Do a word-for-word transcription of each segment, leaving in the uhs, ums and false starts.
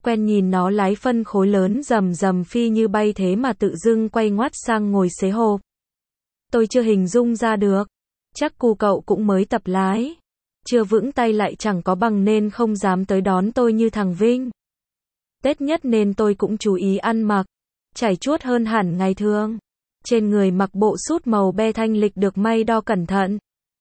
Quen nhìn nó lái phân khối lớn rầm rầm phi như bay thế mà tự dưng quay ngoắt sang ngồi xế hộp. Tôi chưa hình dung ra được. Chắc cu cậu cũng mới tập lái. Chưa vững tay lại chẳng có bằng nên không dám tới đón tôi như thằng Vinh. Tết nhất nên tôi cũng chú ý ăn mặc. Chảy chuốt hơn hẳn ngày thường. Trên người mặc bộ sút màu be thanh lịch được may đo cẩn thận.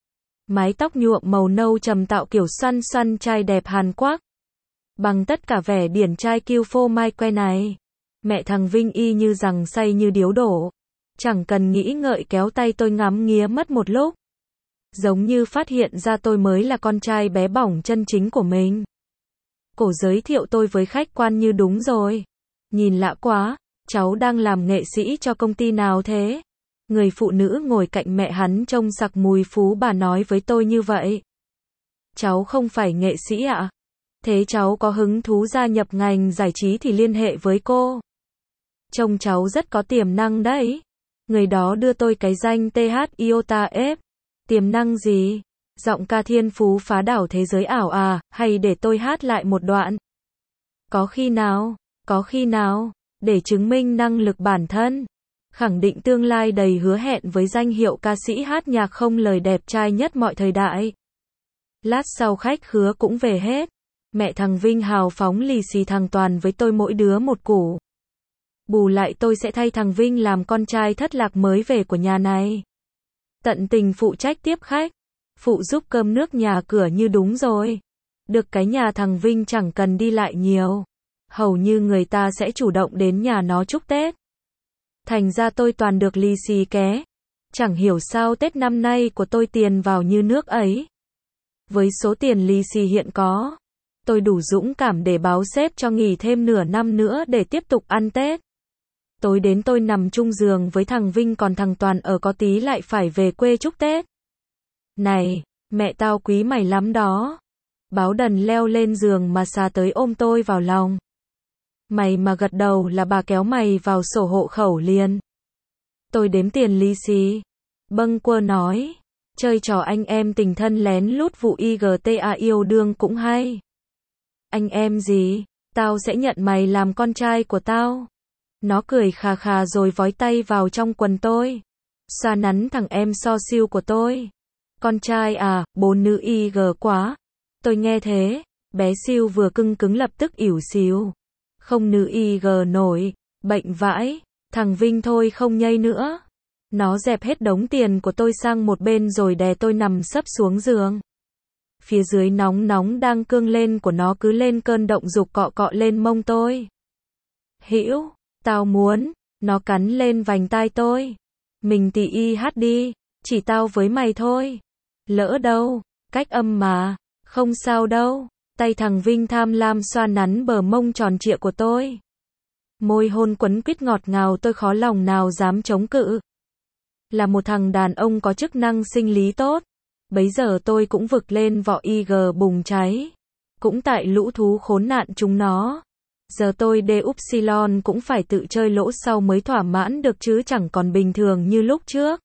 Mái tóc nhuộm màu nâu trầm tạo kiểu xoăn xoăn trai đẹp Hàn Quốc. Bằng tất cả vẻ điển trai kiêu phô mai que này. Mẹ thằng Vinh y như rằng say như điếu đổ. Chẳng cần nghĩ ngợi kéo tay tôi ngắm nghía mất một lúc. Giống như phát hiện ra tôi mới là con trai bé bỏng chân chính của mình. Cổ giới thiệu tôi với khách quan như đúng rồi. Nhìn lạ quá, cháu đang làm nghệ sĩ cho công ty nào thế? Người phụ nữ ngồi cạnh mẹ hắn trông sặc mùi phú bà nói với tôi như vậy. Cháu không phải nghệ sĩ ạ? À? Thế cháu có hứng thú gia nhập ngành giải trí thì liên hệ với cô. Trông cháu rất có tiềm năng đấy. Người đó đưa tôi cái danh tê hát Iota F. Tiềm năng gì? Giọng ca thiên phú phá đảo thế giới ảo à, hay để tôi hát lại một đoạn? Có khi nào, có khi nào, để chứng minh năng lực bản thân, khẳng định tương lai đầy hứa hẹn với danh hiệu ca sĩ hát nhạc không lời đẹp trai nhất mọi thời đại. Lát sau khách khứa cũng về hết. Mẹ thằng Vinh hào phóng lì xì thằng Toàn với tôi mỗi đứa một củ. Bù lại tôi sẽ thay thằng Vinh làm con trai thất lạc mới về của nhà này. Tận tình phụ trách tiếp khách. Phụ giúp cơm nước nhà cửa như đúng rồi. Được cái nhà thằng Vinh chẳng cần đi lại nhiều. Hầu như người ta sẽ chủ động đến nhà nó chúc Tết. Thành ra tôi toàn được lì xì ké. Chẳng hiểu sao Tết năm nay của tôi tiền vào như nước ấy. Với số tiền lì xì hiện có, tôi đủ dũng cảm để báo sếp cho nghỉ thêm nửa năm nữa để tiếp tục ăn Tết. Tối đến tôi nằm chung giường với thằng Vinh còn thằng Toàn ở có tí lại phải về quê chúc Tết. Này, mẹ tao quý mày lắm đó. Báo đần leo lên giường mà xà tới ôm tôi vào lòng. Mày mà gật đầu là bà kéo mày vào sổ hộ khẩu liền. Tôi đếm tiền lì xì. Bâng quơ nói. Chơi trò anh em tình thân lén lút vụ i giê tê a yêu đương cũng hay. Anh em gì? Tao sẽ nhận mày làm con trai của tao. Nó cười khà khà rồi vói tay vào trong quần tôi. Xoa nắn thằng em so siêu của tôi. Con trai à, bố nữ i giê quá. Tôi nghe thế, bé siêu vừa cưng cứng lập tức ỉu xìu. Không nữ i giê nổi, bệnh vãi, thằng Vinh thôi không nhây nữa. Nó dẹp hết đống tiền của tôi sang một bên rồi đè tôi nằm sấp xuống giường. Phía dưới nóng nóng đang cương lên của nó cứ lên cơn động dục cọ cọ lên mông tôi. Hữu, tao muốn, nó cắn lên vành tai tôi. Mình tì y hát đi, chỉ tao với mày thôi. Lỡ đâu, cách âm mà, không sao đâu. Tay thằng Vinh tham lam xoa nắn bờ mông tròn trịa của tôi. Môi hôn quấn quýt ngọt ngào tôi khó lòng nào dám chống cự. Là một thằng đàn ông có chức năng sinh lý tốt. Bấy giờ tôi cũng vực lên vỏ i giê bùng cháy. Cũng tại lũ thú khốn nạn chúng nó. Giờ tôi đê upsilon cũng phải tự chơi lỗ sau mới thỏa mãn được chứ chẳng còn bình thường như lúc trước.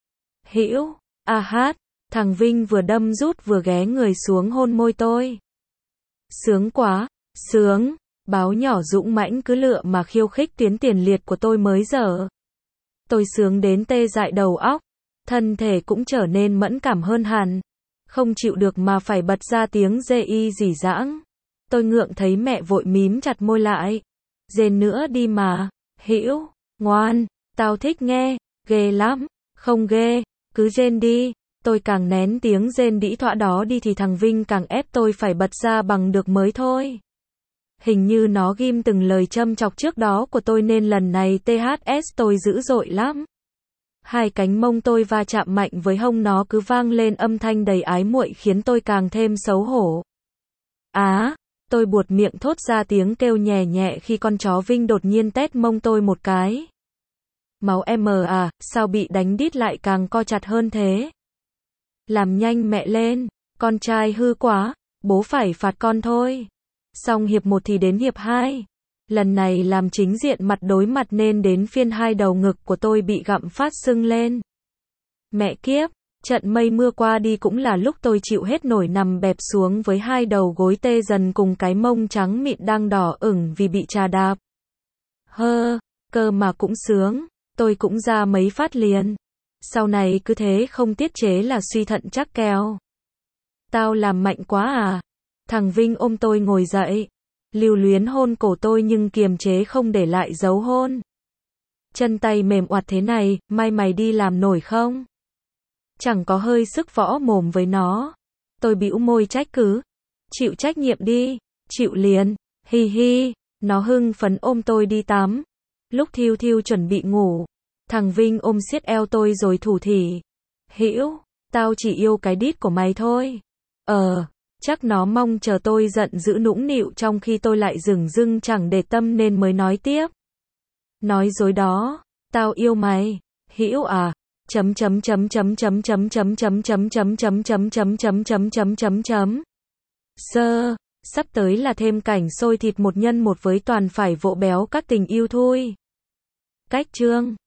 Hữu, a hát, thằng Vinh vừa đâm rút vừa ghé người xuống hôn môi tôi. Sướng quá, sướng, báo nhỏ dũng mãnh cứ lựa mà khiêu khích tuyến tiền liệt của tôi mới giờ. Tôi sướng đến tê dại đầu óc, thân thể cũng trở nên mẫn cảm hơn hẳn. Không chịu được mà phải bật ra tiếng dê y rỉ rãng. Tôi ngượng thấy mẹ vội mím chặt môi lại. Rên nữa đi mà, Hữu, ngoan, tao thích nghe, ghê lắm, không ghê, cứ rên đi. Tôi càng nén tiếng rên đĩ thỏa đó đi thì thằng Vinh càng ép tôi phải bật ra bằng được mới thôi. Hình như nó ghim từng lời châm chọc trước đó của tôi nên lần này tê hát ét tôi dữ dội lắm. Hai cánh mông tôi va chạm mạnh với hông nó cứ vang lên âm thanh đầy ái muội khiến tôi càng thêm xấu hổ. Á, tôi buột miệng thốt ra tiếng kêu nhẹ nhẹ khi con chó Vinh đột nhiên tét mông tôi một cái. Máu em à, sao bị đánh đít lại càng co chặt hơn thế? Làm nhanh mẹ lên, con trai hư quá, bố phải phạt con thôi. Xong hiệp một thì đến hiệp hai. Lần này làm chính diện mặt đối mặt nên đến phiên hai đầu ngực của tôi bị gặm phát sưng lên. Mẹ kiếp, Trận mây mưa qua đi cũng là lúc tôi chịu hết nổi nằm bẹp xuống với hai đầu gối tê dần cùng cái mông trắng mịn đang đỏ ửng vì bị chà đạp. Hơ, cơ mà cũng sướng, tôi cũng ra mấy phát liền. Sau này cứ thế không tiết chế là suy thận chắc kèo. Tao làm mạnh quá à? Thằng Vinh ôm tôi ngồi dậy, lưu luyến hôn cổ tôi nhưng kiềm chế không để lại dấu hôn. Chân tay mềm oặt thế này, mai mày đi làm nổi không? Chẳng có hơi sức võ mồm với nó. Tôi bĩu môi trách cứ. Chịu trách nhiệm đi, chịu liền, hi hi. Nó hưng phấn ôm tôi đi tắm. Lúc Thiêu Thiêu chuẩn bị ngủ, thằng Vinh ôm siết eo tôi rồi thủ thỉ. Hữu, tao chỉ yêu cái đít của mày thôi. Ờ, chắc nó mong chờ tôi giận dữ nũng nịu trong khi tôi lại dửng dưng chẳng để tâm nên mới nói tiếp. Nói dối đó, tao yêu mày, Hữu à. chấm chấm chấm chấm chấm chấm chấm chấm chấm chấm chấm chấm chấm chấm chấm chấm chấm chấm. Sơ, sắp tới là thêm cảnh xôi thịt một nhân một với toàn phải vỗ béo các tình yêu thôi. Cách chương